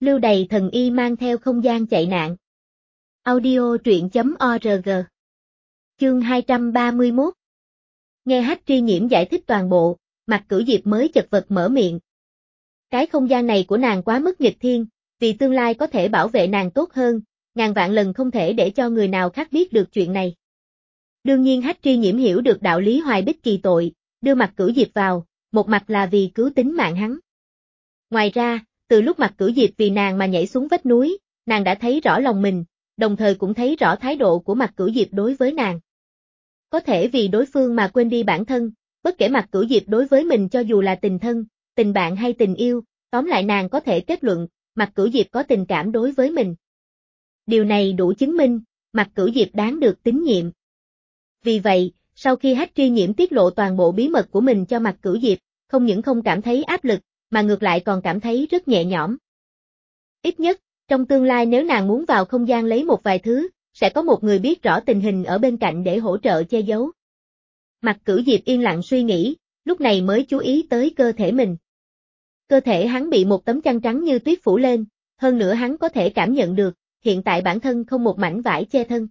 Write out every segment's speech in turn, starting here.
Lưu Đày thần y mang theo không gian chạy nạn. Audio truyện.org. Chương 231. Nghe Hách Tri Nhiễm giải thích toàn bộ, Mạc Cửu Diệp mới chật vật mở miệng. Cái không gian này của nàng quá mức nghịch thiên, vì tương lai có thể bảo vệ nàng tốt hơn, ngàn vạn lần không thể để cho người nào khác biết được chuyện này. Đương nhiên Hách Tri Nhiễm hiểu được đạo lý Hoài Bích Kỳ tội, đưa Mạc Cửu Diệp vào, một mặt là vì cứu tính mạng hắn. Ngoài ra, từ lúc Mạc Cửu Diệp vì nàng mà nhảy xuống vách núi, nàng đã thấy rõ lòng mình, đồng thời cũng thấy rõ thái độ của Mạc Cửu Diệp đối với nàng. Có thể vì đối phương mà quên đi bản thân, bất kể Mạc Cửu Diệp đối với mình cho dù là tình thân, tình bạn hay tình yêu, tóm lại nàng có thể kết luận, Mạc Cửu Diệp có tình cảm đối với mình. Điều này đủ chứng minh, Mạc Cửu Diệp đáng được tín nhiệm. Vì vậy, sau khi Hách Tri Nhiễm tiết lộ toàn bộ bí mật của mình cho Mạc Cửu Diệp, không những không cảm thấy áp lực, mà ngược lại còn cảm thấy rất nhẹ nhõm. Ít nhất, trong tương lai nếu nàng muốn vào không gian lấy một vài thứ, sẽ có một người biết rõ tình hình ở bên cạnh để hỗ trợ che giấu. Mạc Cửu Diệp yên lặng suy nghĩ, lúc này mới chú ý tới cơ thể mình. Cơ thể hắn bị một tấm chăn trắng như tuyết phủ lên, hơn nữa hắn có thể cảm nhận được, hiện tại bản thân không một mảnh vải che thân.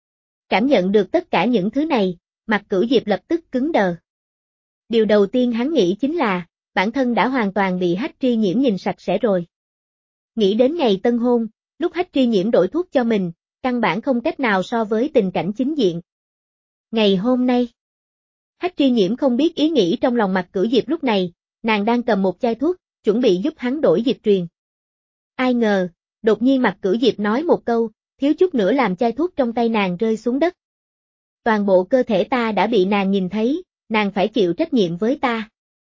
Cảm nhận được tất cả những thứ này, Mạc Cửu Diệp lập tức cứng đờ. Điều đầu tiên hắn nghĩ chính là, bản thân đã hoàn toàn bị Hách Tri Nhiễm nhìn sạch sẽ rồi. Nghĩ đến ngày tân hôn, lúc Hách Tri Nhiễm đổi thuốc cho mình, căn bản không cách nào so với tình cảnh chính diện. Ngày hôm nay, Hách Tri Nhiễm không biết ý nghĩ trong lòng Mạc Cửu Diệp lúc này, nàng đang cầm một chai thuốc, chuẩn bị giúp hắn đổi dịch truyền. Ai ngờ, đột nhiên Mạc Cửu Diệp nói một câu, thiếu chút nữa làm chai thuốc trong tay nàng rơi xuống đất. Toàn bộ cơ thể ta đã bị nàng nhìn thấy, nàng phải chịu trách nhiệm với ta.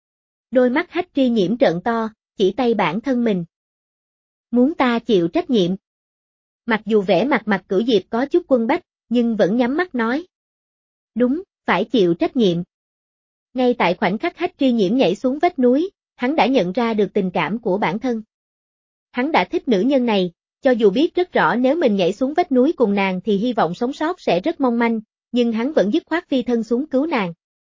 Đôi mắt Hách Tri Nhiễm trợn to, chỉ tay bản thân mình. Muốn ta chịu trách nhiệm. Mặc dù vẻ mặt Mạc Cửu Diệp có chút quân bách, nhưng vẫn nhắm mắt nói. Đúng, phải chịu trách nhiệm. Ngay tại khoảnh khắc Hách Tri Nhiễm nhảy xuống vách núi, hắn đã nhận ra được tình cảm của bản thân. Hắn đã thích nữ nhân này, cho dù biết rất rõ nếu mình nhảy xuống vách núi cùng nàng thì hy vọng sống sót sẽ rất mong manh, nhưng hắn vẫn dứt khoát phi thân xuống cứu nàng.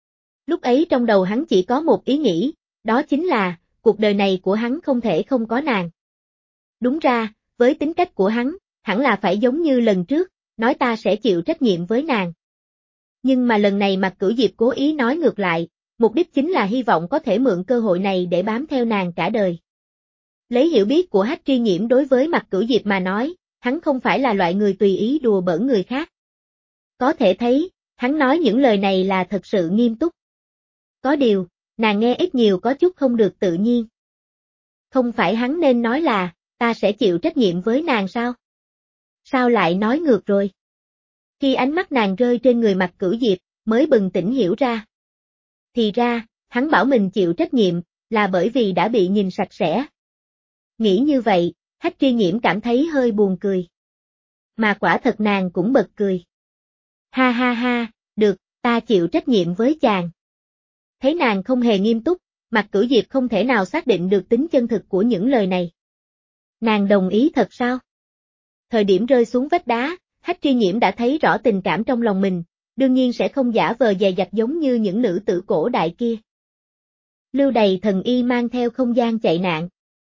Lúc ấy trong đầu hắn chỉ có một ý nghĩ, đó chính là, cuộc đời này của hắn không thể không có nàng. Đúng ra, với tính cách của hắn, hẳn là phải giống như lần trước, nói ta sẽ chịu trách nhiệm với nàng. Nhưng mà lần này Mạc Cửu Diệp cố ý nói ngược lại, mục đích chính là hy vọng có thể mượn cơ hội này để bám theo nàng cả đời. Lấy hiểu biết của Hách Tri Nhiễm đối với Mạc Cửu Diệp mà nói, hắn không phải là loại người tùy ý đùa bỡn người khác. Có thể thấy, hắn nói những lời này là thật sự nghiêm túc. Có điều, nàng nghe ít nhiều có chút không được tự nhiên. Không phải hắn nên nói là, ta sẽ chịu trách nhiệm với nàng sao? Sao lại nói ngược rồi? Khi ánh mắt nàng rơi trên người Mạc Cửu Diệp, mới bừng tỉnh hiểu ra. Thì ra, hắn bảo mình chịu trách nhiệm, là bởi vì đã bị nhìn sạch sẽ. Nghĩ như vậy, Hách Tri Nhiễm cảm thấy hơi buồn cười. Mà quả thật nàng cũng bật cười. Ha ha ha, được, ta chịu trách nhiệm với chàng. Thấy nàng không hề nghiêm túc, Mạc Cửu Diệp không thể nào xác định được tính chân thực của những lời này. Nàng đồng ý thật sao? Thời điểm rơi xuống vách đá, Hách Tri Nhiễm đã thấy rõ tình cảm trong lòng mình, đương nhiên sẽ không giả vờ dè dặt giống như những nữ tử cổ đại kia. Lưu Đày thần y mang theo không gian chạy nạn.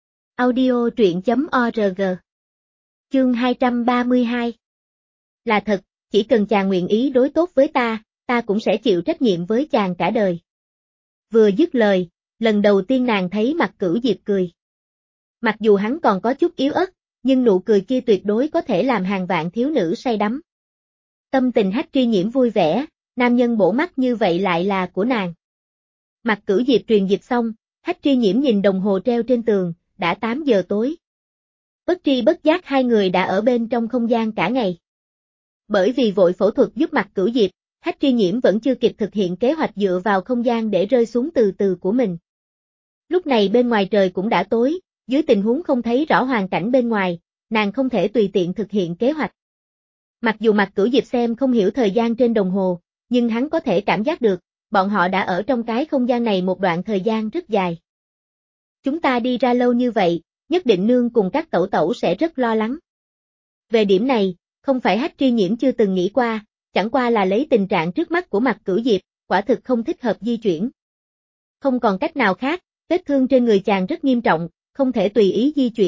Audio truyện.org. Chương 232. Là thật, chỉ cần chàng nguyện ý đối tốt với ta, ta cũng sẽ chịu trách nhiệm với chàng cả đời. Vừa dứt lời, lần đầu tiên nàng thấy Mạc Cửu Diệp cười. Mặc dù hắn còn có chút yếu ớt, nhưng nụ cười kia tuyệt đối có thể làm hàng vạn thiếu nữ say đắm. Tâm tình Hách Tri Nhiễm vui vẻ, nam nhân bổ mắt như vậy lại là của nàng. Mạc Cửu Diệp truyền dịch xong, Hách Tri Nhiễm nhìn đồng hồ treo trên tường, đã 8 giờ tối. Bất tri bất giác hai người đã ở bên trong không gian cả ngày. Bởi vì vội phẫu thuật giúp Mạc Cửu Diệp, Hách Tri Nhiễm vẫn chưa kịp thực hiện kế hoạch dựa vào không gian để rơi xuống từ từ của mình. Lúc này bên ngoài trời cũng đã tối, dưới tình huống không thấy rõ hoàn cảnh bên ngoài, nàng không thể tùy tiện thực hiện kế hoạch. Mặc dù Mạc Cửu Diệp xem không hiểu thời gian trên đồng hồ, nhưng hắn có thể cảm giác được, bọn họ đã ở trong cái không gian này một đoạn thời gian rất dài. Chúng ta đi ra lâu như vậy, nhất định nương cùng các tẩu tẩu sẽ rất lo lắng. Về điểm này, không phải Hách Tri Nhiễm chưa từng nghĩ qua, chẳng qua là lấy tình trạng trước mắt của Mạc Cửu Diệp, quả thực không thích hợp di chuyển. Không còn cách nào khác, vết thương trên người chàng rất nghiêm trọng, không thể tùy ý di chuyển,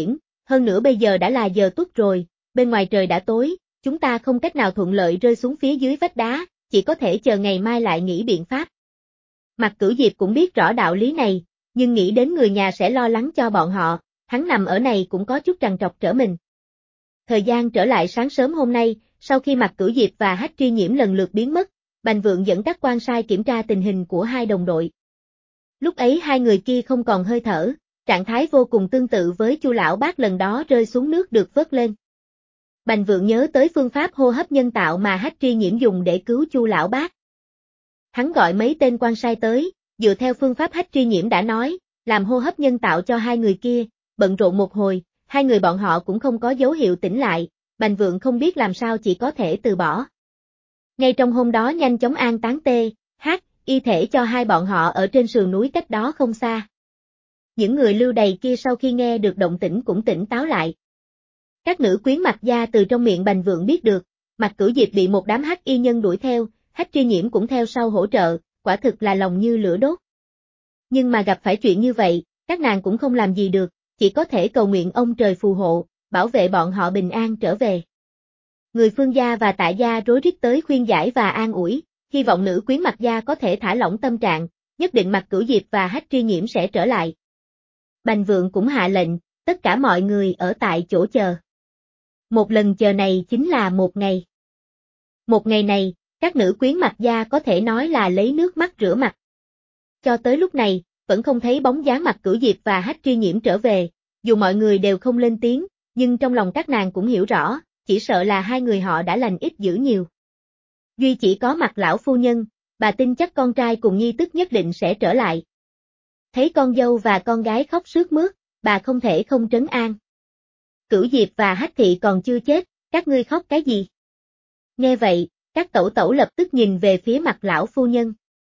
Hơn nữa bây giờ đã là giờ tuất rồi, bên ngoài trời đã tối, chúng ta không cách nào thuận lợi rơi xuống phía dưới vách đá, chỉ có thể chờ ngày mai lại nghĩ biện pháp. Mạc Cửu Diệp cũng biết rõ đạo lý này, nhưng nghĩ đến người nhà sẽ lo lắng cho bọn họ, hắn nằm ở này cũng có chút trằn trọc trở mình. Thời gian trở lại sáng sớm hôm nay, sau khi Mạc Cửu Diệp và Hách Tri Nhiễm lần lượt biến mất, Bành Vượng dẫn các quan sai kiểm tra tình hình của hai đồng đội. Lúc ấy hai người kia không còn hơi thở, trạng thái vô cùng tương tự với Chu lão bác lần đó rơi xuống nước được vớt lên. Bành Vượng nhớ tới phương pháp hô hấp nhân tạo mà Hách Tri Nhiễm dùng để cứu Chu lão bác. Hắn gọi mấy tên quan sai tới, dựa theo phương pháp Hách Tri Nhiễm đã nói, làm hô hấp nhân tạo cho hai người kia, bận rộn một hồi, hai người bọn họ cũng không có dấu hiệu tỉnh lại, Bành Vượng không biết làm sao chỉ có thể từ bỏ. Ngay trong hôm đó nhanh chóng an táng y thể cho hai bọn họ ở trên sườn núi cách đó không xa. Những người lưu đày kia sau khi nghe được động tĩnh cũng tỉnh táo lại. Các nữ quyến Mạc gia từ trong miệng Bành Vượng biết được, Mạc Cửu Diệp bị một đám hắc y nhân đuổi theo, Hách Tri Nhiễm cũng theo sau hỗ trợ, quả thực là lòng như lửa đốt. Nhưng mà gặp phải chuyện như vậy, các nàng cũng không làm gì được, chỉ có thể cầu nguyện ông trời phù hộ, bảo vệ bọn họ bình an trở về. Người Phương gia và Tạ gia rối rít tới khuyên giải và an ủi, hy vọng nữ quyến Mạc gia có thể thả lỏng tâm trạng, nhất định Mạc Cửu Diệp và Hách Tri Nhiễm sẽ trở lại. Bành Vượng cũng hạ lệnh, tất cả mọi người ở tại chỗ chờ. Một lần chờ này chính là một ngày. Một ngày này, các nữ quyến Mạc gia có thể nói là lấy nước mắt rửa mặt. Cho tới lúc này, vẫn không thấy bóng dáng Mạc Cửu Diệp và Hách Tri Nhiễm trở về, dù mọi người đều không lên tiếng, nhưng trong lòng các nàng cũng hiểu rõ, chỉ sợ là hai người họ đã lành ít dữ nhiều. Duy chỉ có Mạc lão phu nhân, bà tin chắc con trai cùng nhi tức nhất định sẽ trở lại. Thấy con dâu và con gái khóc sướt mướt, bà không thể không trấn an. Cửu Diệp và Hách Thị còn chưa chết, các ngươi khóc cái gì? Nghe vậy, các tẩu tẩu lập tức nhìn về phía Mạc lão phu nhân.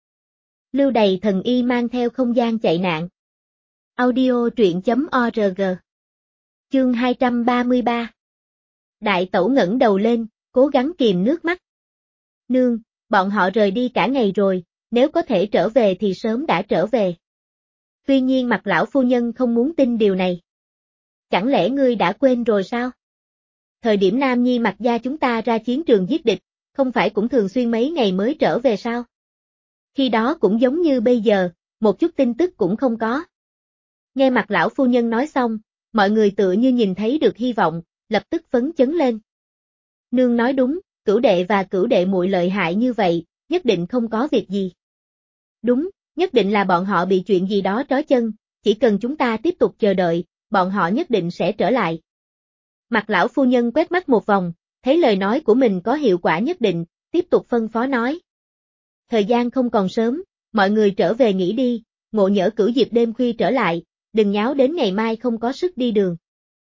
Lưu đày thần y mang theo không gian chạy nạn. Audio truyện.org. Chương 233. Đại tẩu ngẩng đầu lên, cố gắng kìm nước mắt. Nương, bọn họ rời đi cả ngày rồi, nếu có thể trở về thì sớm đã trở về. Tuy nhiên Mạc lão phu nhân không muốn tin điều này. Chẳng lẽ ngươi đã quên rồi sao? Thời điểm Nam Nhi Mạc gia chúng ta ra chiến trường giết địch, không phải cũng thường xuyên mấy ngày mới trở về sao? Khi đó cũng giống như bây giờ, một chút tin tức cũng không có. Nghe Mạc lão phu nhân nói xong, mọi người tựa như nhìn thấy được hy vọng, lập tức phấn chấn lên. Nương nói đúng, Cửu đệ và Cửu đệ muội lợi hại như vậy, nhất định không có việc gì. Đúng, nhất định là bọn họ bị chuyện gì đó trói chân, chỉ cần chúng ta tiếp tục chờ đợi, bọn họ nhất định sẽ trở lại. Mạc lão phu nhân quét mắt một vòng, thấy lời nói của mình có hiệu quả nhất định, tiếp tục phân phó nói. Thời gian không còn sớm, mọi người trở về nghỉ đi, ngộ nhỡ Cửu Diệp đêm khuya trở lại, đừng nháo đến ngày mai không có sức đi đường.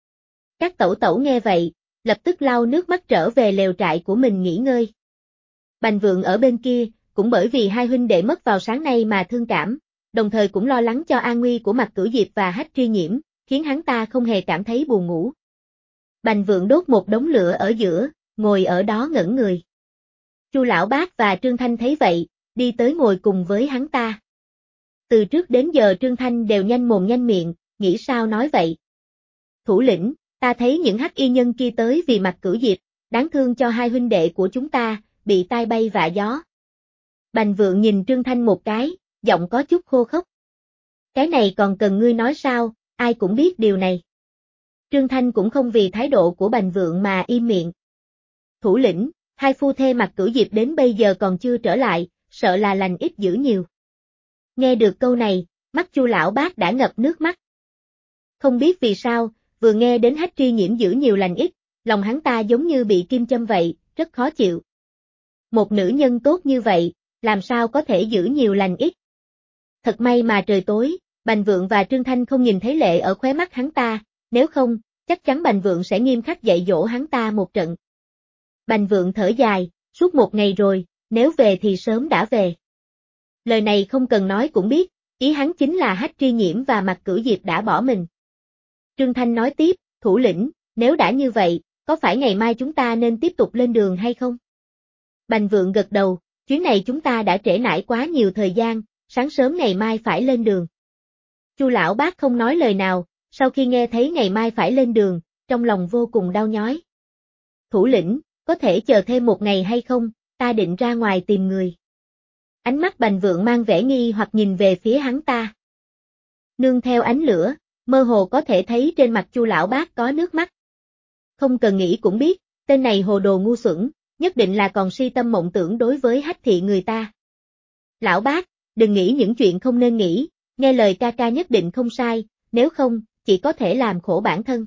Các tẩu tẩu nghe vậy, lập tức lau nước mắt trở về lều trại của mình nghỉ ngơi. Bành Vượng ở bên kia, cũng bởi vì hai huynh đệ mất vào sáng nay mà thương cảm, đồng thời cũng lo lắng cho an nguy của Mạc Cửu Diệp và Hách Tri Nhiễm, khiến hắn ta không hề cảm thấy buồn ngủ. Bành Vượng đốt một đống lửa ở giữa, ngồi ở đó ngẩn người. Chu lão bác và Trương Thanh thấy vậy, đi tới ngồi cùng với hắn ta. Từ trước đến giờ Trương Thanh đều nhanh mồm nhanh miệng, nghĩ sao nói vậy. Thủ lĩnh, ta thấy những hắc y nhân kia tới vì Mạc Cửu Diệp, đáng thương cho hai huynh đệ của chúng ta, bị tai bay vạ gió. Bành Vượng nhìn Trương Thanh một cái, giọng có chút khô khốc. Cái này còn cần ngươi nói sao, ai cũng biết điều này. Trương Thanh cũng không vì thái độ của Bành Vượng mà im miệng. Thủ lĩnh, hai phu thê Mạc Cửu Diệp đến bây giờ còn chưa trở lại, sợ là lành ít dữ nhiều. Nghe được câu này, mắt Chu lão bác đã ngập nước mắt. Không biết vì sao, vừa nghe đến Hách Tri Nhiễm giữ nhiều lành ít, lòng hắn ta giống như bị kim châm vậy, rất khó chịu. Một nữ nhân tốt như vậy, làm sao có thể giữ nhiều lành ít. Thật may mà trời tối, Bành Vượng và Trương Thanh không nhìn thấy lệ ở khóe mắt hắn ta, nếu không, chắc chắn Bành Vượng sẽ nghiêm khắc dạy dỗ hắn ta một trận. Bành Vượng thở dài, suốt một ngày rồi, nếu về thì sớm đã về. Lời này không cần nói cũng biết, ý hắn chính là Hách Tri Nhiễm và Mạc Cửu Diệp đã bỏ mình. Trương Thanh nói tiếp, thủ lĩnh, nếu đã như vậy, có phải ngày mai chúng ta nên tiếp tục lên đường hay không? Bành Vượng gật đầu, chuyến này chúng ta đã trễ nải quá nhiều thời gian, sáng sớm ngày mai phải lên đường. Chu lão bác không nói lời nào, Sau khi nghe thấy ngày mai phải lên đường, trong lòng vô cùng đau nhói. Thủ lĩnh, có thể chờ thêm một ngày hay không, ta định ra ngoài tìm người. Ánh mắt Bành Vượng mang vẻ nghi hoặc nhìn về phía hắn ta. Nương theo ánh lửa, mơ hồ có thể thấy trên mặt Chu lão bác có nước mắt. Không cần nghĩ cũng biết, tên này hồ đồ ngu xuẩn, nhất định là còn si tâm mộng tưởng đối với Hách Thị người ta. Lão bác, đừng nghĩ những chuyện không nên nghĩ, nghe lời ca ca nhất định không sai, nếu không, chỉ có thể làm khổ bản thân.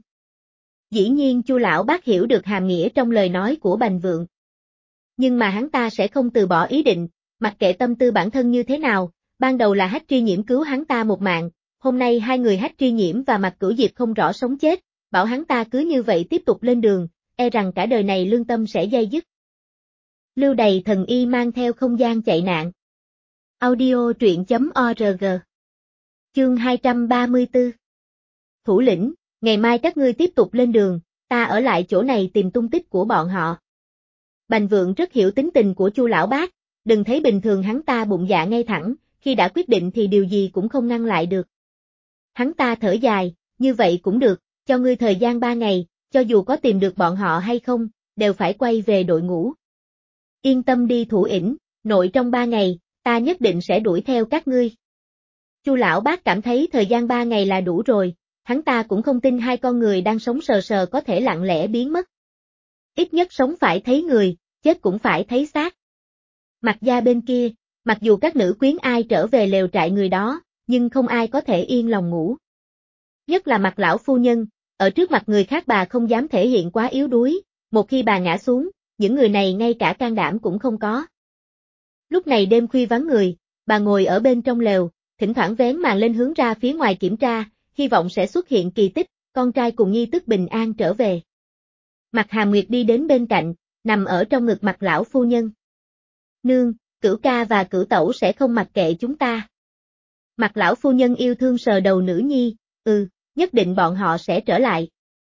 Dĩ nhiên Chu lão bác hiểu được hàm nghĩa trong lời nói của Bành Vượng. Nhưng mà hắn ta sẽ không từ bỏ ý định, mặc kệ tâm tư bản thân như thế nào, ban đầu là Hách Tri Nhiễm cứu hắn ta một mạng, hôm nay hai người Hách Tri Nhiễm và Mạc Cửu Diệp không rõ sống chết, bảo hắn ta cứ như vậy tiếp tục lên đường, e rằng cả đời này lương tâm sẽ day dứt. Lưu Đày thần y mang theo không gian chạy nạn. Audio truyện.org. Chương 234. Thủ lĩnh, ngày mai các ngươi tiếp tục lên đường, ta ở lại chỗ này tìm tung tích của bọn họ. Bành Vượng rất hiểu tính tình của Chu lão bác, đừng thấy bình thường hắn ta bụng dạ ngay thẳng, khi đã quyết định thì điều gì cũng không ngăn lại được. Hắn ta thở dài, như vậy cũng được, cho ngươi thời gian 3 ngày, cho dù có tìm được bọn họ hay không, đều phải quay về đội ngũ. Yên tâm đi Thủ ĩnh, nội trong 3 ngày, ta nhất định sẽ đuổi theo các ngươi. Chu lão bác cảm thấy thời gian 3 ngày là đủ rồi, hắn ta cũng không tin hai con người đang sống sờ sờ có thể lặng lẽ biến mất. Ít nhất sống phải thấy người, chết cũng phải thấy xác. Mặt Gia bên kia, mặc dù các nữ quyến ai trở về lều trại người đó, nhưng không ai có thể yên lòng ngủ. Nhất là Mặt lão phu nhân, ở trước mặt người khác bà không dám thể hiện quá yếu đuối, một khi bà ngã xuống, những người này ngay cả can đảm cũng không có. Lúc này đêm khuya vắng người, bà ngồi ở bên trong lều, thỉnh thoảng vén màn lên hướng ra phía ngoài kiểm tra, hy vọng sẽ xuất hiện kỳ tích, con trai cùng nhi tức bình an trở về. Mặt Hàm Nguyệt đi đến bên cạnh, nằm ở trong ngực Mặt lão phu nhân. Nương, Cửu ca và Cửu tẩu sẽ không mặc kệ chúng ta. Mặt lão phu nhân yêu thương sờ đầu nữ nhi, nhất định bọn họ sẽ trở lại.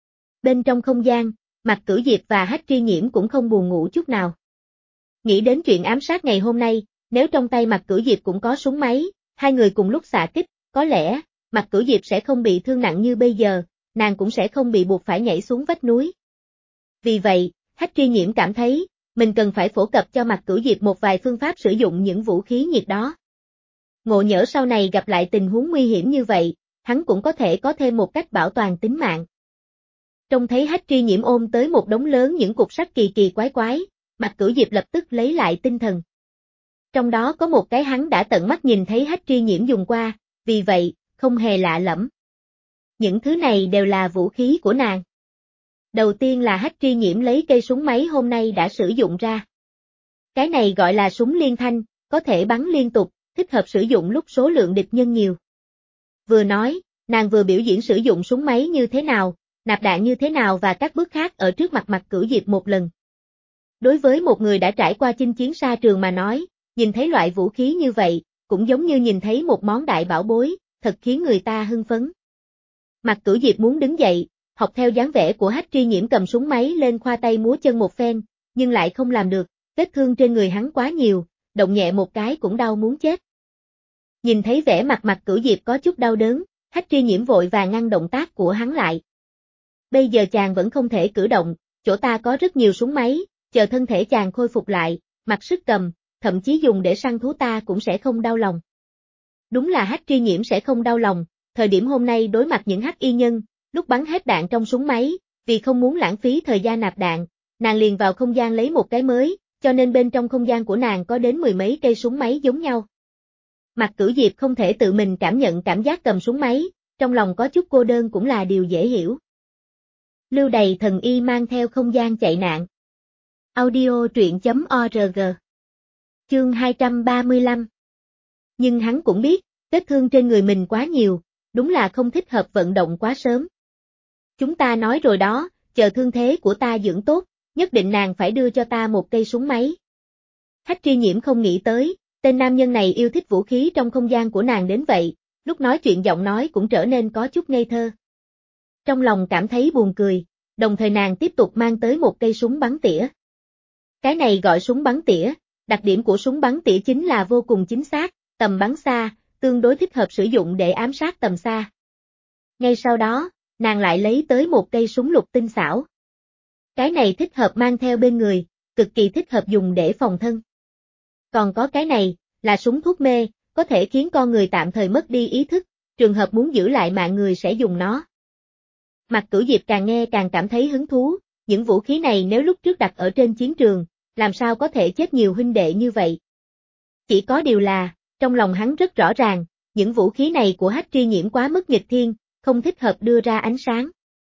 Bên trong không gian, Mạc Cửu Diệp và Hách Tri Nhiễm cũng không buồn ngủ chút nào. Nghĩ đến chuyện ám sát ngày hôm nay, nếu trong tay Mạc Cửu Diệp cũng có súng máy, hai người cùng lúc xạ kích, có lẽ, Mạc Cửu Diệp sẽ không bị thương nặng như bây giờ, nàng cũng sẽ không bị buộc phải nhảy xuống vách núi. Vì vậy, Hách Tri Nhiễm cảm thấy, mình cần phải phổ cập cho Mạc Cửu Diệp một vài phương pháp sử dụng những vũ khí nhiệt đó. Ngộ nhỡ sau này gặp lại tình huống nguy hiểm như vậy, hắn cũng có thể có thêm một cách bảo toàn tính mạng. Trông thấy Hách Tri Nhiễm ôm tới một đống lớn những cục sắt kỳ kỳ quái quái, Mạc Cửu Diệp lập tức lấy lại tinh thần. Trong đó có một cái hắn đã tận mắt nhìn thấy Hách Tri Nhiễm dùng qua, vì vậy, không hề lạ lẫm. Những thứ này đều là vũ khí của nàng. Đầu tiên là Hách Tri Nhiễm lấy cây súng máy hôm nay đã sử dụng ra. Cái này gọi là súng liên thanh, có thể bắn liên tục, thích hợp sử dụng lúc số lượng địch nhân nhiều. Vừa nói, nàng vừa biểu diễn sử dụng súng máy như thế nào, nạp đạn như thế nào và các bước khác ở trước mặt Mạc Cửu Diệp một lần. Đối với một người đã trải qua chinh chiến xa trường mà nói, nhìn thấy loại vũ khí như vậy, cũng giống như nhìn thấy một món đại bảo bối, thật khiến người ta hưng phấn. Mạc Cửu Diệp muốn đứng dậy, học theo dáng vẻ của Hách Tri Nhiễm cầm súng máy lên khoa tay múa chân một phen, nhưng lại không làm được, vết thương trên người hắn quá nhiều, động nhẹ một cái cũng đau muốn chết. Nhìn thấy vẻ mặt Mạc Cửu Diệp có chút đau đớn, Hách Tri Nhiễm vội vàng ngăn động tác của hắn lại. Bây giờ chàng vẫn không thể cử động, chỗ ta có rất nhiều súng máy, chờ thân thể chàng khôi phục lại, mặc sức cầm, thậm chí dùng để săn thú ta cũng sẽ không đau lòng. Đúng là Hách Tri Nhiễm sẽ không đau lòng, thời điểm hôm nay đối mặt những hắc y nhân, lúc bắn hết đạn trong súng máy, vì không muốn lãng phí thời gian nạp đạn, nàng liền vào không gian lấy một cái mới, cho nên bên trong không gian của nàng có đến 10 mấy cây súng máy giống nhau. Mạc Cửu Diệp không thể tự mình cảm nhận cảm giác cầm súng máy, trong lòng có chút cô đơn cũng là điều dễ hiểu. Lưu Đày thần y mang theo không gian chạy nạn. Audio truyện.org. Chương 235. Nhưng hắn cũng biết, vết thương trên người mình quá nhiều, đúng là không thích hợp vận động quá sớm. Chúng ta nói rồi đó, chờ thương thế của ta dưỡng tốt, nhất định nàng phải đưa cho ta một cây súng máy. Hách Tri Nhiễm không nghĩ tới, tên nam nhân này yêu thích vũ khí trong không gian của nàng đến vậy, lúc nói chuyện giọng nói cũng trở nên có chút ngây thơ. Trong lòng cảm thấy buồn cười, đồng thời nàng tiếp tục mang tới một cây súng bắn tỉa. Cái này gọi súng bắn tỉa, đặc điểm của súng bắn tỉa chính là vô cùng chính xác, tầm bắn xa, tương đối thích hợp sử dụng để ám sát tầm xa. Ngay sau đó, nàng lại lấy tới một cây súng lục tinh xảo. Cái này thích hợp mang theo bên người, cực kỳ thích hợp dùng để phòng thân. Còn có cái này, là súng thuốc mê, có thể khiến con người tạm thời mất đi ý thức, trường hợp muốn giữ lại mạng người sẽ dùng nó. Mạc Cửu Diệp càng nghe càng cảm thấy hứng thú, những vũ khí này nếu lúc trước đặt ở trên chiến trường, làm sao có thể chết nhiều huynh đệ như vậy. Chỉ có điều là, trong lòng hắn rất rõ ràng, những vũ khí này của Hách Tri Nhiễm quá mức nghịch thiên, không thích hợp đưa ra ánh sáng.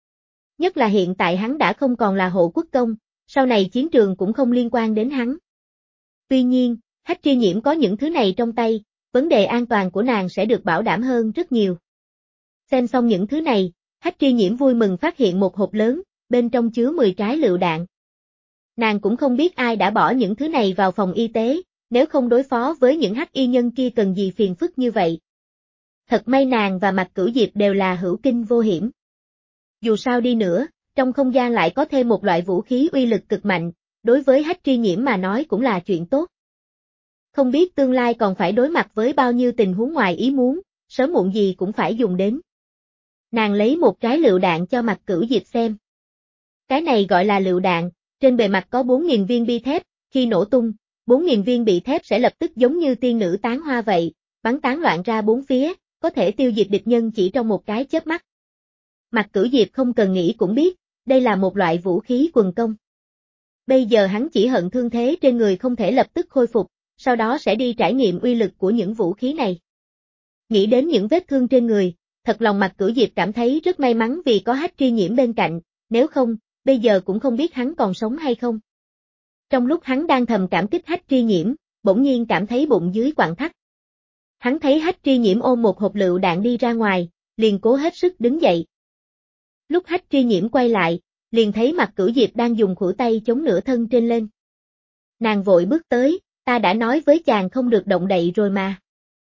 Nhất là hiện tại hắn đã không còn là hộ quốc công, sau này chiến trường cũng không liên quan đến hắn. Tuy nhiên, Hách Tri Nhiễm có những thứ này trong tay, vấn đề an toàn của nàng sẽ được bảo đảm hơn rất nhiều. Xem xong những thứ này, Hách Tri Nhiễm vui mừng phát hiện một hộp lớn, bên trong chứa 10 trái lựu đạn. Nàng cũng không biết ai đã bỏ những thứ này vào phòng y tế, nếu không đối phó với những hắc y nhân kia cần gì phiền phức như vậy. Thật may nàng và Mạc Cửu Diệp đều là hữu kinh vô hiểm. Dù sao đi nữa, trong không gian lại có thêm một loại vũ khí uy lực cực mạnh, đối với Hách Tri Nhiễm mà nói cũng là chuyện tốt. Không biết tương lai còn phải đối mặt với bao nhiêu tình huống ngoài ý muốn, sớm muộn gì cũng phải dùng đến. Nàng lấy một trái lựu đạn cho Mạc Cửu Diệp xem. Cái này gọi là lựu đạn, trên bề mặt có 4.000 viên bi thép, khi nổ tung, 4.000 viên bi thép sẽ lập tức giống như tiên nữ tán hoa vậy, bắn tán loạn ra bốn phía, có thể tiêu diệt địch nhân chỉ trong một cái chớp mắt. Mạc Cửu Diệp không cần nghĩ cũng biết, đây là một loại vũ khí quần công. Bây giờ hắn chỉ hận thương thế trên người không thể lập tức khôi phục, sau đó sẽ đi trải nghiệm uy lực của những vũ khí này. Nghĩ đến những vết thương trên người, thật lòng Mạc Cửu Diệp cảm thấy rất may mắn vì có Hách Tri Nhiễm bên cạnh, nếu không, bây giờ cũng không biết hắn còn sống hay không. Trong lúc hắn đang thầm cảm kích Hách Tri Nhiễm, bỗng nhiên cảm thấy bụng dưới quặn thắt. Hắn thấy Hách Tri Nhiễm ôm một hộp lựu đạn đi ra ngoài, liền cố hết sức đứng dậy. Lúc Hách Tri Nhiễm quay lại, liền thấy Mạc Cửu Diệp đang dùng khuỷu tay chống nửa thân trên lên. Nàng vội bước tới, ta đã nói với chàng không được động đậy rồi mà.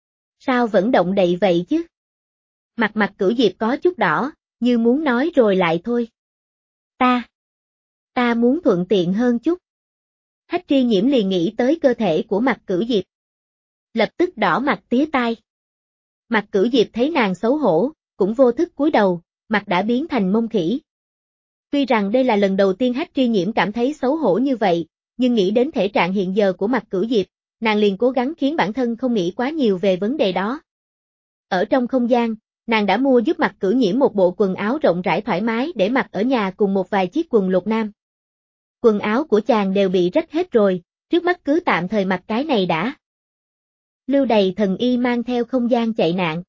Sao vẫn động đậy vậy chứ? Mặt Mạc Cửu Diệp có chút đỏ, như muốn nói rồi lại thôi. Ta muốn thuận tiện hơn chút. Hách Tri Nhiễm liền nghĩ tới cơ thể của Mạc Cửu Diệp. Lập tức đỏ mặt tía tai. Mạc Cửu Diệp thấy nàng xấu hổ, cũng vô thức cúi đầu, mặt đã biến thành mông khỉ. Tuy rằng đây là lần đầu tiên Hách Tri Nhiễm cảm thấy xấu hổ như vậy, nhưng nghĩ đến thể trạng hiện giờ của Mạc Cửu Diệp, nàng liền cố gắng khiến bản thân không nghĩ quá nhiều về vấn đề đó. Ở trong không gian, nàng đã mua giúp Mạc Cửu Nhiễm một bộ quần áo rộng rãi thoải mái để mặc ở nhà cùng một vài chiếc quần lục nam. Quần áo của chàng đều bị rách hết rồi, trước mắt cứ tạm thời mặc cái này đã. Lưu Đầy Thần Y mang theo không gian chạy nạn.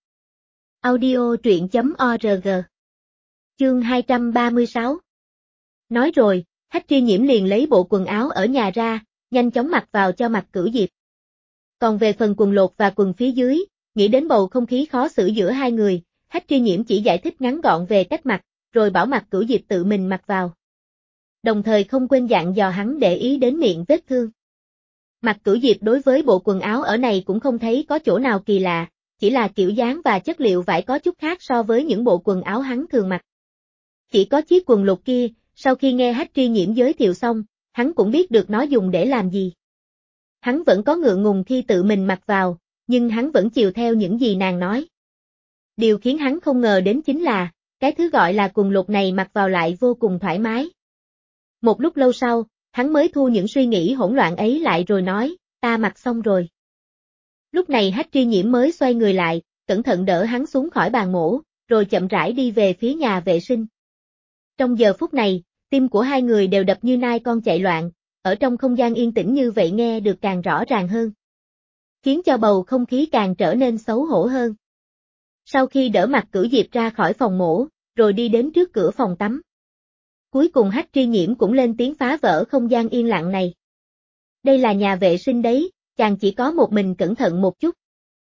Audio truyện.org. Chương 236. Nói rồi, Hách Tri Nhiễm liền lấy bộ quần áo ở nhà ra, nhanh chóng mặc vào cho Mạc Cửu Diệp. Còn về phần quần lột và quần phía dưới, nghĩ đến bầu không khí khó xử giữa hai người, Hách Tri Nhiễm chỉ giải thích ngắn gọn về cách mặc, rồi bảo Mạc Cửu Diệp tự mình mặc vào. Đồng thời không quên dặn dò hắn để ý đến miệng vết thương. Mạc Cửu Diệp đối với bộ quần áo ở này cũng không thấy có chỗ nào kỳ lạ, chỉ là kiểu dáng và chất liệu vải có chút khác so với những bộ quần áo hắn thường mặc. Chỉ có chiếc quần lục kia, sau khi nghe Hách Tri Nhiễm giới thiệu xong, hắn cũng biết được nó dùng để làm gì. Hắn vẫn có ngượng ngùng khi tự mình mặc vào, nhưng hắn vẫn chiều theo những gì nàng nói. Điều khiến hắn không ngờ đến chính là, cái thứ gọi là quần lục này mặc vào lại vô cùng thoải mái. Một lúc lâu sau, hắn mới thu những suy nghĩ hỗn loạn ấy lại rồi nói, ta mặc xong rồi. Lúc này Hách Tri Nhiễm mới xoay người lại, cẩn thận đỡ hắn xuống khỏi bàn mổ, rồi chậm rãi đi về phía nhà vệ sinh. Trong giờ phút này, tim của hai người đều đập như nai con chạy loạn, ở trong không gian yên tĩnh như vậy nghe được càng rõ ràng hơn. Khiến cho bầu không khí càng trở nên xấu hổ hơn. Sau khi đỡ Mạc Cửu Diệp ra khỏi phòng mổ, rồi đi đến trước cửa phòng tắm. Cuối cùng Hách Tri Nhiễm cũng lên tiếng phá vỡ không gian yên lặng này. Đây là nhà vệ sinh đấy, chàng chỉ có một mình cẩn thận một chút.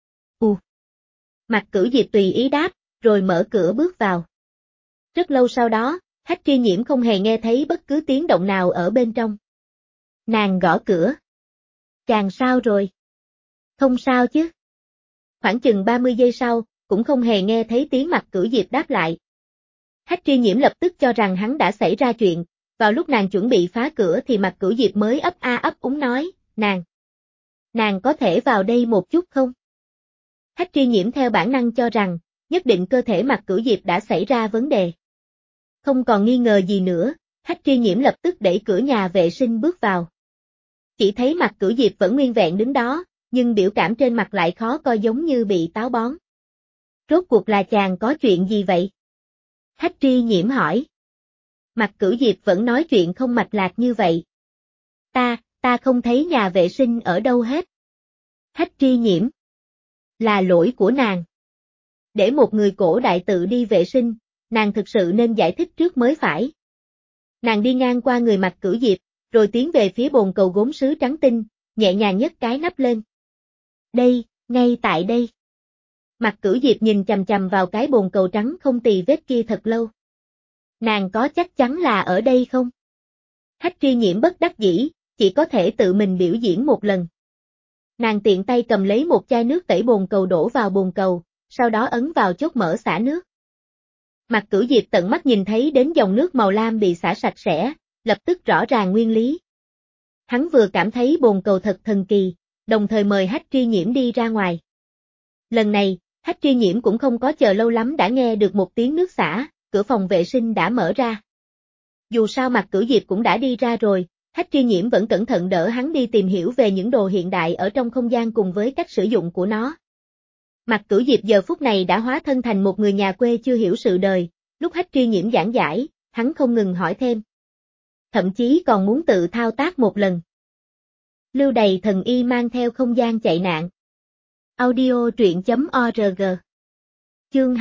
Mạc Cửu Diệp tùy ý đáp, rồi mở cửa bước vào. Rất lâu sau đó, Hách Tri Nhiễm không hề nghe thấy bất cứ tiếng động nào ở bên trong. Nàng gõ cửa. Chàng sao rồi? Không sao chứ? Khoảng chừng 30 giây sau, cũng không hề nghe thấy tiếng Mạc Cửu Diệp đáp lại. Hách Tri Nhiễm lập tức cho rằng hắn đã xảy ra chuyện, vào lúc nàng chuẩn bị phá cửa thì Mạc Cửu Diệp mới ấp a ấp úng nói, nàng có thể vào đây một chút không? Hách Tri Nhiễm theo bản năng cho rằng, nhất định cơ thể Mạc Cửu Diệp đã xảy ra vấn đề. Không còn nghi ngờ gì nữa, Hách Tri Nhiễm lập tức đẩy cửa nhà vệ sinh bước vào. Chỉ thấy Mạc Cửu Diệp vẫn nguyên vẹn đứng đó, nhưng biểu cảm trên mặt lại khó coi giống như bị táo bón. Rốt cuộc là chàng có chuyện gì vậy? Hách Tri Nhiễm hỏi. Mạc Cửu Diệp vẫn nói chuyện không mạch lạc như vậy. Ta không thấy nhà vệ sinh ở đâu hết. Hách Tri Nhiễm. Là lỗi của nàng. Để một người cổ đại tự đi vệ sinh, nàng thực sự nên giải thích trước mới phải. Nàng đi ngang qua người Mạc Cửu Diệp, rồi tiến về phía bồn cầu gốm sứ trắng tinh, nhẹ nhàng nhấc cái nắp lên. Đây, ngay tại đây. Mạc Cửu Diệp nhìn chằm chằm vào cái bồn cầu trắng không tì vết kia thật lâu. Nàng có chắc chắn là ở đây không? Hách Tri Nhiễm bất đắc dĩ, chỉ có thể tự mình biểu diễn một lần. Nàng tiện tay cầm lấy một chai nước tẩy bồn cầu đổ vào bồn cầu, sau đó ấn vào chốt mở xả nước. Mạc Cửu Diệp tận mắt nhìn thấy đến dòng nước màu lam bị xả sạch sẽ, lập tức rõ ràng nguyên lý. Hắn vừa cảm thấy bồn cầu thật thần kỳ, đồng thời mời Hách Tri Nhiễm đi ra ngoài. Lần này, Hách Tri Nhiễm cũng không có chờ lâu lắm đã nghe được một tiếng nước xả, cửa phòng vệ sinh đã mở ra. Dù sao Mạc Cửu Diệp cũng đã đi ra rồi, Hách Tri Nhiễm vẫn cẩn thận đỡ hắn đi tìm hiểu về những đồ hiện đại ở trong không gian cùng với cách sử dụng của nó. Mạc Cửu Diệp giờ phút này đã hóa thân thành một người nhà quê chưa hiểu sự đời, lúc Hách Tri Nhiễm giảng giải, hắn không ngừng hỏi thêm. Thậm chí còn muốn tự thao tác một lần. Lưu Đầy Thần Y mang theo không gian chạy nạn. Audio truyện.org. Chương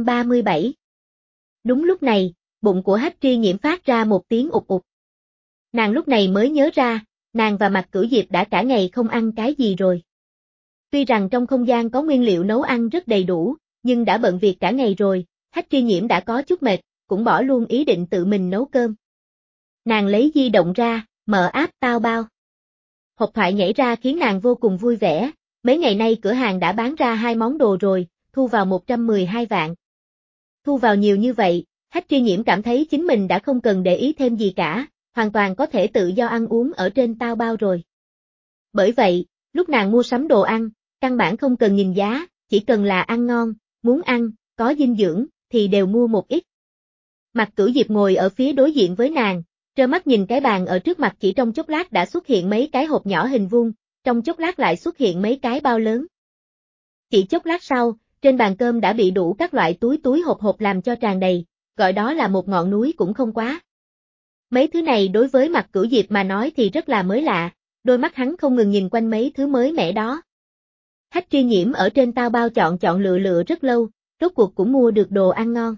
237. Đúng lúc này, bụng của Hách Tri Nhiễm phát ra một tiếng ụt ụt. Nàng lúc này mới nhớ ra, nàng và Mạc Cửu Diệp đã cả ngày không ăn cái gì rồi. Tuy rằng trong không gian có nguyên liệu nấu ăn rất đầy đủ, nhưng đã bận việc cả ngày rồi, Hách Tri Nhiễm đã có chút mệt, cũng bỏ luôn ý định tự mình nấu cơm. Nàng lấy di động ra, mở app Taobao. Hộp thoại nhảy ra khiến nàng vô cùng vui vẻ, mấy ngày nay cửa hàng đã bán ra 2 món đồ rồi, thu vào 112 vạn. Thu vào nhiều như vậy, Hách Tri Nhiễm cảm thấy chính mình đã không cần để ý thêm gì cả, hoàn toàn có thể tự do ăn uống ở trên Taobao rồi. Bởi vậy, lúc nàng mua sắm đồ ăn, căn bản không cần nhìn giá, chỉ cần là ăn ngon, muốn ăn, có dinh dưỡng, thì đều mua một ít. Mạc Cửu Diệp ngồi ở phía đối diện với nàng, trơ mắt nhìn cái bàn ở trước mặt chỉ trong chốc lát đã xuất hiện mấy cái hộp nhỏ hình vuông, trong chốc lát lại xuất hiện mấy cái bao lớn. Chỉ chốc lát sau, trên bàn cơm đã bị đủ các loại túi hộp làm cho tràn đầy, gọi đó là một ngọn núi cũng không quá. Mấy thứ này đối với Mạc Cửu Diệp mà nói thì rất là mới lạ, đôi mắt hắn không ngừng nhìn quanh mấy thứ mới mẻ đó. Hách Tri Nhiễm ở trên Taobao chọn lựa rất lâu, rốt cuộc cũng mua được đồ ăn ngon.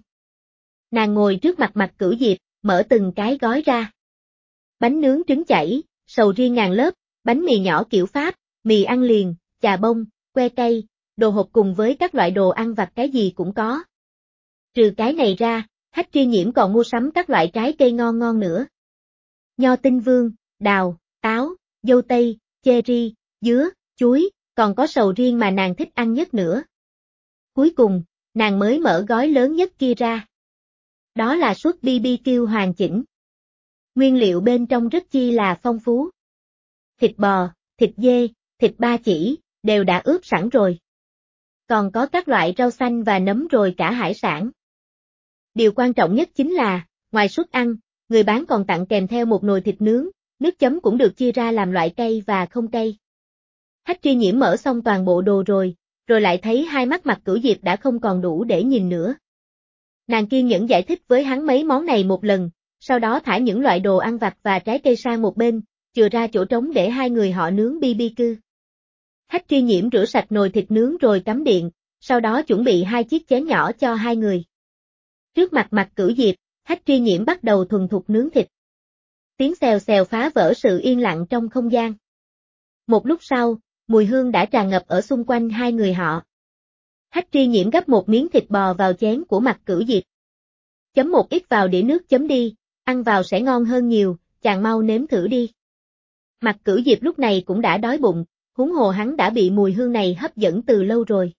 Nàng ngồi trước mặt Mạc Cửu Diệp, mở từng cái gói ra. Bánh nướng trứng chảy, sầu riêng ngàn lớp, bánh mì nhỏ kiểu Pháp, mì ăn liền, chà bông, que cây, đồ hộp cùng với các loại đồ ăn vặt cái gì cũng có. Trừ cái này ra, Hách Tri Nhiễm còn mua sắm các loại trái cây ngon nữa. Nho tinh vương, đào, táo, dâu tây, cherry, dứa, chuối, còn có sầu riêng mà nàng thích ăn nhất nữa. Cuối cùng, nàng mới mở gói lớn nhất kia ra. Đó là suất BBQ hoàn chỉnh. Nguyên liệu bên trong rất chi là phong phú. Thịt bò, thịt dê, thịt ba chỉ, đều đã ướp sẵn rồi. Còn có các loại rau xanh và nấm rồi cả hải sản. Điều quan trọng nhất chính là, ngoài suất ăn, người bán còn tặng kèm theo một nồi thịt nướng, nước chấm cũng được chia ra làm loại cay và không cay. Hách Tri Nhiễm mở xong toàn bộ đồ rồi lại thấy hai mắt Mạc Cửu Diệp đã không còn đủ để nhìn nữa. Nàng kiên nhẫn giải thích với hắn mấy món này một lần, sau đó thả những loại đồ ăn vặt và trái cây sang một bên, chừa ra chỗ trống để hai người họ nướng BBQ. Hách Tri Nhiễm rửa sạch nồi thịt nướng rồi cắm điện, sau đó chuẩn bị 2 chiếc chén nhỏ cho hai người. Trước mặt Mạc Cửu Diệp, Hách Tri Nhiễm bắt đầu thuần thục nướng thịt. Tiếng xèo xèo phá vỡ sự yên lặng trong không gian. Một lúc sau, mùi hương đã tràn ngập ở xung quanh hai người họ. Hách Tri Nhiễm gắp một miếng thịt bò vào chén của Mạc Cửu Diệp. Chấm một ít vào đĩa nước chấm đi, ăn vào sẽ ngon hơn nhiều, chàng mau nếm thử đi. Mạc Cửu Diệp lúc này cũng đã đói bụng, huống hồ hắn đã bị mùi hương này hấp dẫn từ lâu rồi.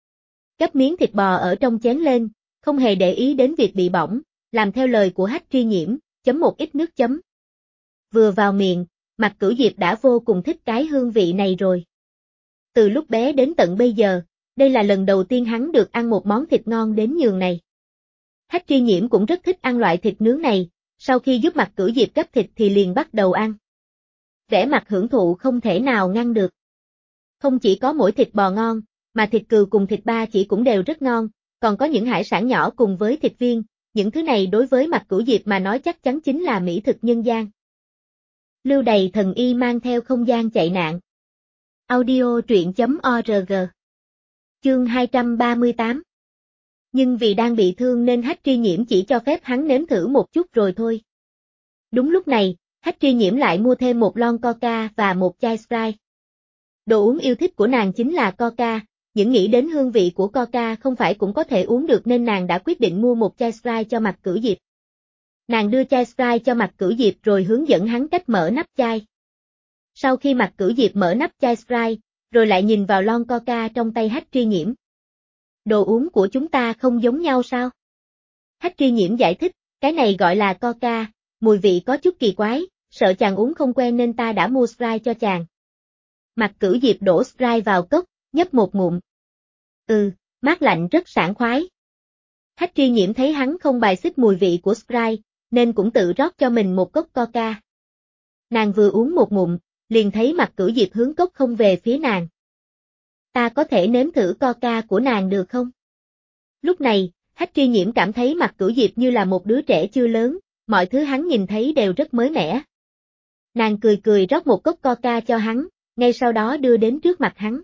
Gắp miếng thịt bò ở trong chén lên, không hề để ý đến việc bị bỏng, làm theo lời của Hách Tri Nhiễm, chấm một ít nước chấm. Vừa vào miệng, Mạc Cửu Diệp đã vô cùng thích cái hương vị này rồi. Từ lúc bé đến tận bây giờ, Đây là lần đầu tiên hắn được ăn một món thịt ngon đến nhường này. Hách Tri Nhiễm cũng rất thích ăn loại thịt nướng này, sau khi giúp Mạc Cửu Diệp gắp thịt thì liền bắt đầu ăn. Vẻ mặt hưởng thụ không thể nào ngăn được. Không chỉ có mỗi thịt bò ngon, mà thịt cừu cùng thịt ba chỉ cũng đều rất ngon, còn có những hải sản nhỏ cùng với thịt viên, những thứ này đối với Mạc Cửu Diệp mà nói chắc chắn chính là mỹ thực nhân gian. Lưu đày thần y mang theo không gian chạy nạn. Audio truyện.org. Chương 238. Nhưng vì đang bị thương nên Hách Tri Nhiễm chỉ cho phép hắn nếm thử một chút rồi thôi. Đúng lúc này, Hách Tri Nhiễm lại mua thêm một lon Coca và một chai Sprite. Đồ uống yêu thích của nàng chính là Coca, những nghĩ đến hương vị của Coca không phải cũng có thể uống được nên nàng đã quyết định mua một chai Sprite cho Mạc Cửu Diệp. Nàng đưa chai Sprite cho Mạc Cửu Diệp rồi hướng dẫn hắn cách mở nắp chai. Sau khi Mạc Cửu Diệp mở nắp chai Sprite, rồi lại nhìn vào lon Coca trong tay Hách Tri Nhiễm. Đồ uống của chúng ta không giống nhau sao? Hách Tri Nhiễm giải thích, cái này gọi là Coca, mùi vị có chút kỳ quái, sợ chàng uống không quen nên ta đã mua Sprite cho chàng. Mạc Cửu Diệp đổ Sprite vào cốc, nhấp một ngụm. Mát lạnh rất sảng khoái. Hách Tri Nhiễm thấy hắn không bài xích mùi vị của Sprite, nên cũng tự rót cho mình một cốc Coca. Nàng vừa uống một ngụm, liền thấy Mạc Cửu Diệp hướng cốc không về phía nàng. Ta có thể nếm thử Coca của nàng được không? Lúc này, Hách Tri Nhiễm cảm thấy Mạc Cửu Diệp như là một đứa trẻ chưa lớn, mọi thứ hắn nhìn thấy đều rất mới mẻ. Nàng cười cười rót một cốc Coca cho hắn, ngay sau đó đưa đến trước mặt hắn.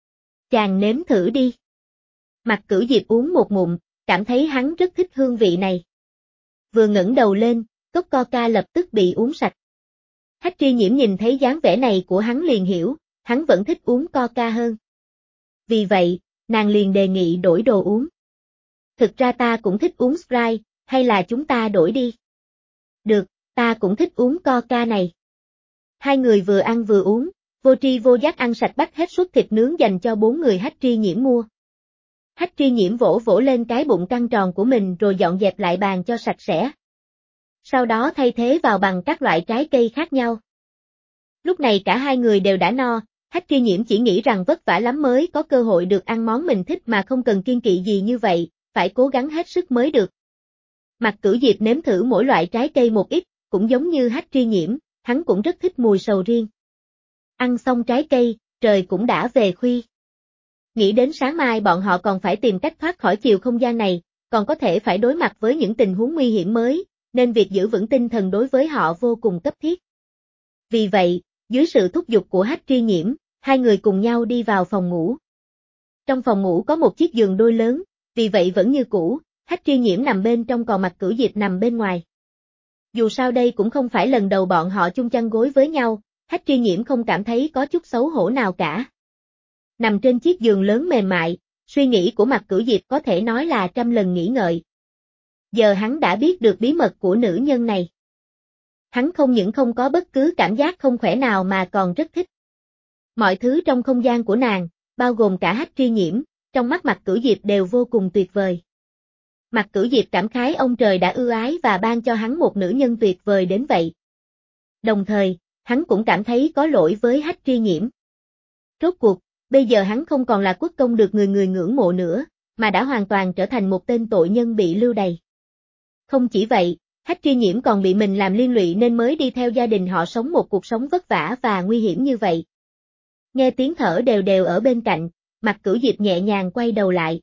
Chàng nếm thử đi. Mạc Cửu Diệp uống một ngụm, cảm thấy hắn rất thích hương vị này. Vừa ngẩng đầu lên, cốc Coca lập tức bị uống sạch. Hách Tri Nhiễm nhìn thấy dáng vẻ này của hắn liền hiểu, hắn vẫn thích uống Coca hơn. Vì vậy, nàng liền đề nghị đổi đồ uống. Thực ra ta cũng thích uống Sprite, hay là chúng ta đổi đi? Được, ta cũng thích uống Coca này. Hai người vừa ăn vừa uống, vô tri vô giác ăn sạch bát hết suất thịt nướng dành cho 4 người Hách Tri Nhiễm mua. Hách Tri Nhiễm vỗ vỗ lên cái bụng căng tròn của mình rồi dọn dẹp lại bàn cho sạch sẽ. Sau đó thay thế vào bằng các loại trái cây khác nhau. Lúc này cả hai người đều đã no, Hách Tri Nhiễm chỉ nghĩ rằng vất vả lắm mới có cơ hội được ăn món mình thích mà không cần kiêng kỵ gì như vậy, phải cố gắng hết sức mới được. Mạc Cửu Diệp nếm thử mỗi loại trái cây một ít, cũng giống như Hách Tri Nhiễm, hắn cũng rất thích mùi sầu riêng. Ăn xong trái cây, trời cũng đã về khuya. Nghĩ đến sáng mai bọn họ còn phải tìm cách thoát khỏi chiều không gian này, còn có thể phải đối mặt với những tình huống nguy hiểm mới, nên việc giữ vững tinh thần đối với họ vô cùng cấp thiết. Vì vậy, dưới sự thúc giục của Hách Tri Nhiễm, hai người cùng nhau đi vào phòng ngủ. Trong phòng ngủ có một chiếc giường đôi lớn, vì vậy vẫn như cũ, Hách Tri Nhiễm nằm bên trong còn Mạc Cửu Diệp nằm bên ngoài. Dù sao đây cũng không phải lần đầu bọn họ chung chăn gối với nhau, Hách Tri Nhiễm không cảm thấy có chút xấu hổ nào cả. Nằm trên chiếc giường lớn mềm mại, suy nghĩ của Mạc Cửu Diệp có thể nói là trăm lần nghĩ ngợi. Giờ hắn đã biết được bí mật của nữ nhân này. Hắn không những không có bất cứ cảm giác không khỏe nào mà còn rất thích. Mọi thứ trong không gian của nàng, bao gồm cả Hách Tri Nhiễm, trong mắt Mạc Cửu Diệp đều vô cùng tuyệt vời. Mạc Cửu Diệp cảm khái ông trời đã ưu ái và ban cho hắn một nữ nhân tuyệt vời đến vậy. Đồng thời, hắn cũng cảm thấy có lỗi với Hách Tri Nhiễm. Rốt cuộc, bây giờ hắn không còn là quốc công được người người ngưỡng mộ nữa, mà đã hoàn toàn trở thành một tên tội nhân bị lưu đày. Không chỉ vậy, Hách Tri Nhiễm còn bị mình làm liên lụy nên mới đi theo gia đình họ sống một cuộc sống vất vả và nguy hiểm như vậy. Nghe tiếng thở đều đều ở bên cạnh, Mạc Cửu Diệp nhẹ nhàng quay đầu lại.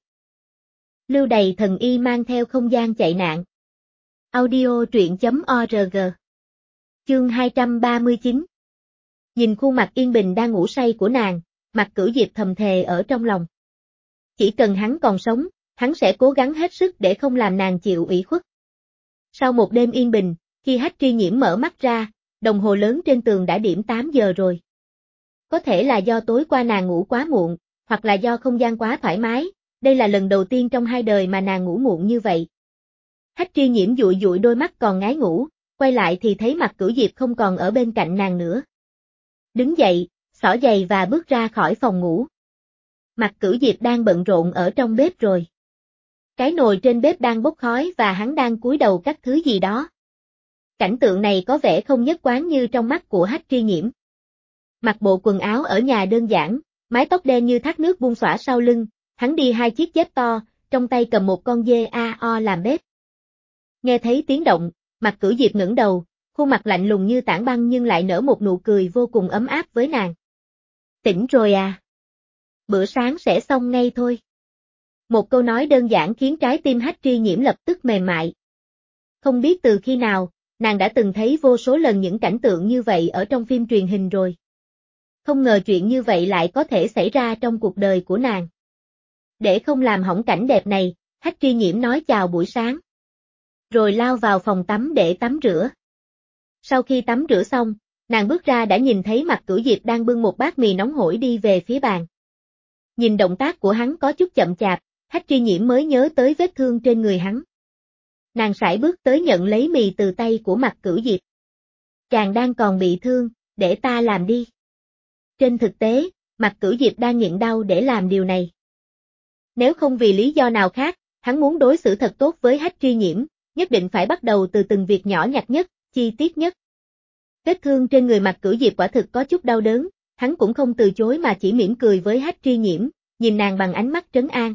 Lưu đày thần y mang theo không gian chạy nạn. Audio truyện.org. Chương 239. Nhìn khuôn mặt yên bình đang ngủ say của nàng, Mạc Cửu Diệp thầm thề ở trong lòng. Chỉ cần hắn còn sống, hắn sẽ cố gắng hết sức để không làm nàng chịu ủy khuất. Sau một đêm yên bình, khi Hách Tri Nhiễm mở mắt ra, đồng hồ lớn trên tường đã điểm 8 giờ rồi. Có thể là do tối qua nàng ngủ quá muộn, hoặc là do không gian quá thoải mái, đây là lần đầu tiên trong hai đời mà nàng ngủ muộn như vậy. Hách Tri Nhiễm dụi dụi đôi mắt còn ngái ngủ, quay lại thì thấy Mạc Cửu Diệp không còn ở bên cạnh nàng nữa. Đứng dậy, xỏ giày và bước ra khỏi phòng ngủ. Mạc Cửu Diệp đang bận rộn ở trong bếp rồi. Cái nồi trên bếp đang bốc khói và hắn đang cúi đầu cắt thứ gì đó. Cảnh tượng này có vẻ không nhất quán như trong mắt của Hách Tri Nhiễm. Mặc bộ quần áo ở nhà đơn giản, mái tóc đen như thác nước buông xõa sau lưng, hắn đi hai chiếc dép to, trong tay cầm một con dê ao làm bếp. Nghe thấy tiếng động, Mạc Cửu Diệp ngẩng đầu, khuôn mặt lạnh lùng như tảng băng nhưng lại nở một nụ cười vô cùng ấm áp với nàng. Tỉnh rồi à? Bữa sáng sẽ xong ngay thôi. Một câu nói đơn giản khiến trái tim Hách Tri Nhiễm lập tức mềm mại. Không biết từ khi nào, nàng đã từng thấy vô số lần những cảnh tượng như vậy ở trong phim truyền hình rồi. Không ngờ chuyện như vậy lại có thể xảy ra trong cuộc đời của nàng. Để không làm hỏng cảnh đẹp này, Hách Tri Nhiễm nói chào buổi sáng. Rồi lao vào phòng tắm để tắm rửa. Sau khi tắm rửa xong, nàng bước ra đã nhìn thấy Mạc Cửu Diệp đang bưng một bát mì nóng hổi đi về phía bàn. Nhìn động tác của hắn có chút chậm chạp, Hách Tri Nhiễm mới nhớ tới vết thương trên người hắn. Nàng sải bước tới nhận lấy mì từ tay của Mạc Cửu Diệp. Chàng đang còn bị thương, để ta làm đi. Trên thực tế, Mạc Cửu Diệp đang nhịn đau để làm điều này. Nếu không vì lý do nào khác, hắn muốn đối xử thật tốt với Hách Tri Nhiễm, nhất định phải bắt đầu từ từng việc nhỏ nhặt nhất, chi tiết nhất. Vết thương trên người Mạc Cửu Diệp quả thực có chút đau đớn, hắn cũng không từ chối mà chỉ mỉm cười với Hách Tri Nhiễm, nhìn nàng bằng ánh mắt trấn an.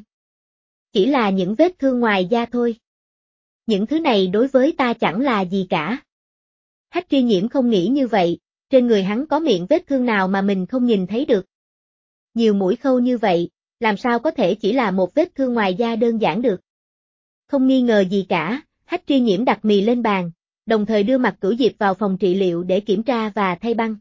Chỉ là những vết thương ngoài da thôi. Những thứ này đối với ta chẳng là gì cả. Hách Tri Nhiễm không nghĩ như vậy, trên người hắn có miệng vết thương nào mà mình không nhìn thấy được. Nhiều mũi khâu như vậy, làm sao có thể chỉ là một vết thương ngoài da đơn giản được. Không nghi ngờ gì cả, Hách Tri Nhiễm đặt mì lên bàn, đồng thời đưa Mạc Cửu Diệp vào phòng trị liệu để kiểm tra và thay băng.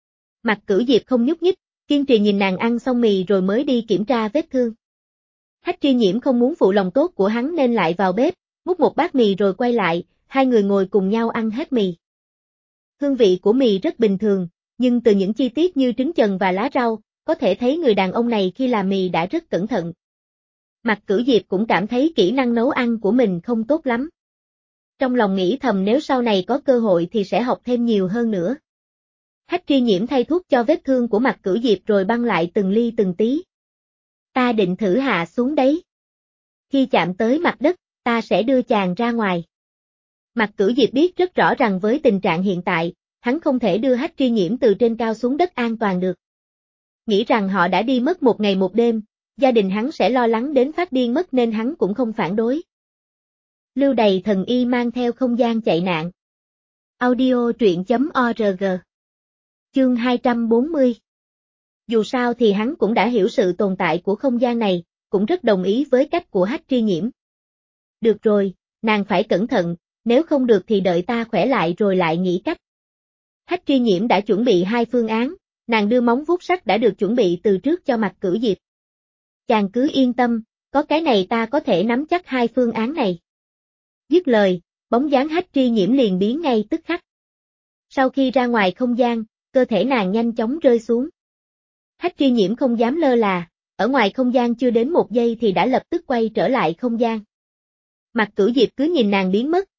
Mạc Cửu Diệp không nhúc nhích, kiên trì nhìn nàng ăn xong mì rồi mới đi kiểm tra vết thương. Hách Tri Nhiễm không muốn phụ lòng tốt của hắn nên lại vào bếp, múc một bát mì rồi quay lại, hai người ngồi cùng nhau ăn hết mì. Hương vị của mì rất bình thường, nhưng từ những chi tiết như trứng chần và lá rau, có thể thấy người đàn ông này khi làm mì đã rất cẩn thận. Mạc Cửu Diệp cũng cảm thấy kỹ năng nấu ăn của mình không tốt lắm. Trong lòng nghĩ thầm nếu sau này có cơ hội thì sẽ học thêm nhiều hơn nữa. Hách Tri Nhiễm thay thuốc cho vết thương của Mạc Cửu Diệp rồi băng lại từng ly từng tí. Ta định thử hạ xuống đấy. Khi chạm tới mặt đất, ta sẽ đưa chàng ra ngoài. Mạc Cửu Diệp biết rất rõ rằng với tình trạng hiện tại, hắn không thể đưa Hách Tri Nhiễm từ trên cao xuống đất an toàn được. Nghĩ rằng họ đã đi mất một ngày một đêm, gia đình hắn sẽ lo lắng đến phát điên mất nên hắn cũng không phản đối. Lưu Đày thần y mang theo không gian chạy nạn. Audio truyện.org. Chương 240. Dù sao thì hắn cũng đã hiểu sự tồn tại của không gian này, cũng rất đồng ý với cách của Hách Tri Nhiễm. Được rồi, nàng phải cẩn thận, nếu không được thì đợi ta khỏe lại rồi lại nghĩ cách. Hách Tri Nhiễm đã chuẩn bị hai phương án, nàng đưa móng vuốt sắt đã được chuẩn bị từ trước cho Mạc Cửu Diệp. Chàng cứ yên tâm, có cái này ta có thể nắm chắc hai phương án này. Dứt lời, bóng dáng Hách Tri Nhiễm liền biến ngay tức khắc. Sau khi ra ngoài không gian, cơ thể nàng nhanh chóng rơi xuống. Hách Tri Nhiễm không dám lơ là, ở ngoài không gian chưa đến một giây thì đã lập tức quay trở lại không gian. Mạc Cửu Diệp cứ nhìn nàng biến mất,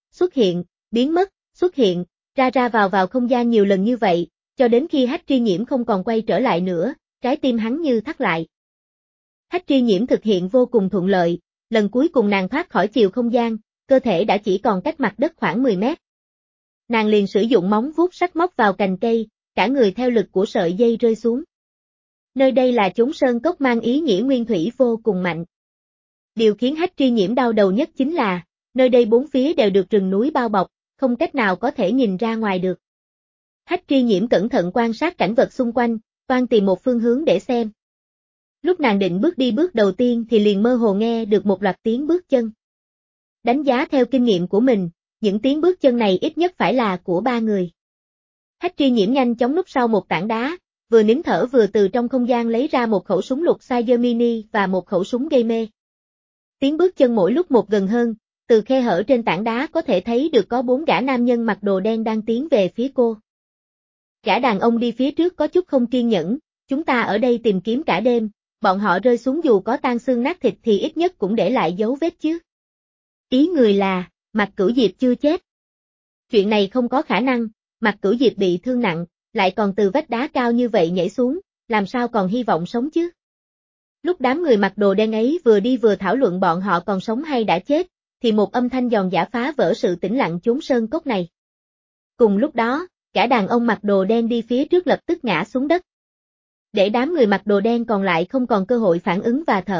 xuất hiện, ra ra vào không gian nhiều lần như vậy, cho đến khi Hách Tri Nhiễm không còn quay trở lại nữa, trái tim hắn như thắt lại. Hách Tri Nhiễm thực hiện vô cùng thuận lợi, lần cuối cùng nàng thoát khỏi chiều không gian, cơ thể đã chỉ còn cách mặt đất khoảng 10 mét. Nàng liền sử dụng móng vuốt sắt móc vào cành cây, cả người theo lực của sợi dây rơi xuống. Nơi đây là chốn sơn cốc mang ý nghĩa nguyên thủy vô cùng mạnh. Điều khiến Hách Tri Nhiễm đau đầu nhất chính là, nơi đây bốn phía đều được rừng núi bao bọc, không cách nào có thể nhìn ra ngoài được. Hách Tri Nhiễm cẩn thận quan sát cảnh vật xung quanh, toan tìm một phương hướng để xem. Lúc nàng định bước đi bước đầu tiên thì liền mơ hồ nghe được một loạt tiếng bước chân. Đánh giá theo kinh nghiệm của mình, những tiếng bước chân này ít nhất phải là của ba người. Hách Tri Nhiễm nhanh chóng núp sau một tảng đá, vừa nín thở vừa từ trong không gian lấy ra một khẩu súng lục size mini và một khẩu súng gây mê. Tiếng bước chân mỗi lúc một gần hơn, từ khe hở trên tảng đá có thể thấy được có 4 gã nam nhân mặc đồ đen đang tiến về phía cô. Gã đàn ông đi phía trước có chút không kiên nhẫn, chúng ta ở đây tìm kiếm cả đêm, bọn họ rơi xuống dù có tan xương nát thịt thì ít nhất cũng để lại dấu vết chứ. Ý người là, Mạc Cửu Diệp chưa chết. Chuyện này không có khả năng, Mạc Cửu Diệp bị thương nặng, lại còn từ vách đá cao như vậy nhảy xuống, làm sao còn hy vọng sống chứ? Lúc đám người mặc đồ đen ấy vừa đi vừa thảo luận bọn họ còn sống hay đã chết, thì một âm thanh giòn giã phá vỡ sự tĩnh lặng chốn sơn cốc này. Cùng lúc đó, cả đàn ông mặc đồ đen đi phía trước lập tức ngã xuống đất. Để đám người mặc đồ đen còn lại không còn cơ hội phản ứng và thở,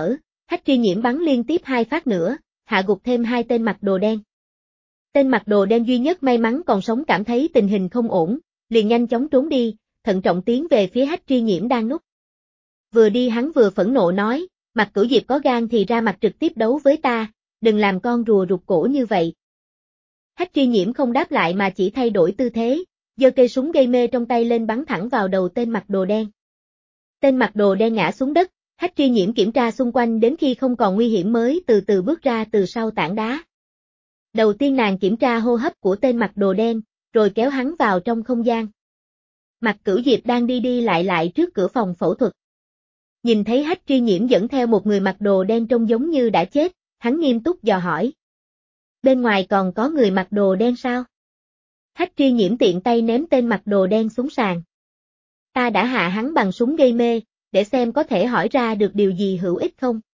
Hách Tri Nhiễm bắn liên tiếp 2 phát nữa, hạ gục thêm 2 tên mặc đồ đen. Tên mặc đồ đen duy nhất may mắn còn sống cảm thấy tình hình không ổn, liền nhanh chóng trốn đi, thận trọng tiến về phía Hách Tri Nhiễm đang núp. Vừa đi hắn vừa phẫn nộ nói, Mạc Cửu Diệp có gan thì ra mặt trực tiếp đấu với ta, đừng làm con rùa rụt cổ như vậy. Hách Tri Nhiễm không đáp lại mà chỉ thay đổi tư thế, giơ cây súng gây mê trong tay lên bắn thẳng vào đầu tên mặc đồ đen. Tên mặc đồ đen ngã xuống đất, Hách Tri Nhiễm kiểm tra xung quanh đến khi không còn nguy hiểm mới từ từ bước ra từ sau tảng đá. Đầu tiên nàng kiểm tra hô hấp của tên mặc đồ đen, rồi kéo hắn vào trong không gian. Mạc Cửu Diệp đang đi đi lại trước cửa phòng phẫu thuật. Nhìn thấy Hách Tri Nhiễm dẫn theo một người mặc đồ đen trông giống như đã chết, hắn nghiêm túc dò hỏi. Bên ngoài còn có người mặc đồ đen sao? Hách Tri Nhiễm tiện tay ném tên mặc đồ đen xuống sàn. Ta đã hạ hắn bằng súng gây mê, để xem có thể hỏi ra được điều gì hữu ích không.